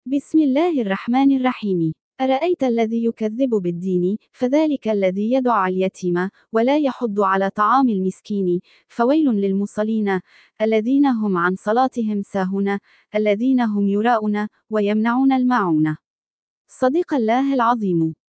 بسم الله الرحمن الرحيم. أرأيت الذي يكذب بالدين، فذلك الذي يدع اليتيم، ولا يحض على طعام المسكين، فويل للمصلين، الذين هم عن صلاتهم ساهون، الذين هم يراءون، ويمنعون الماعون. صدق الله العظيم.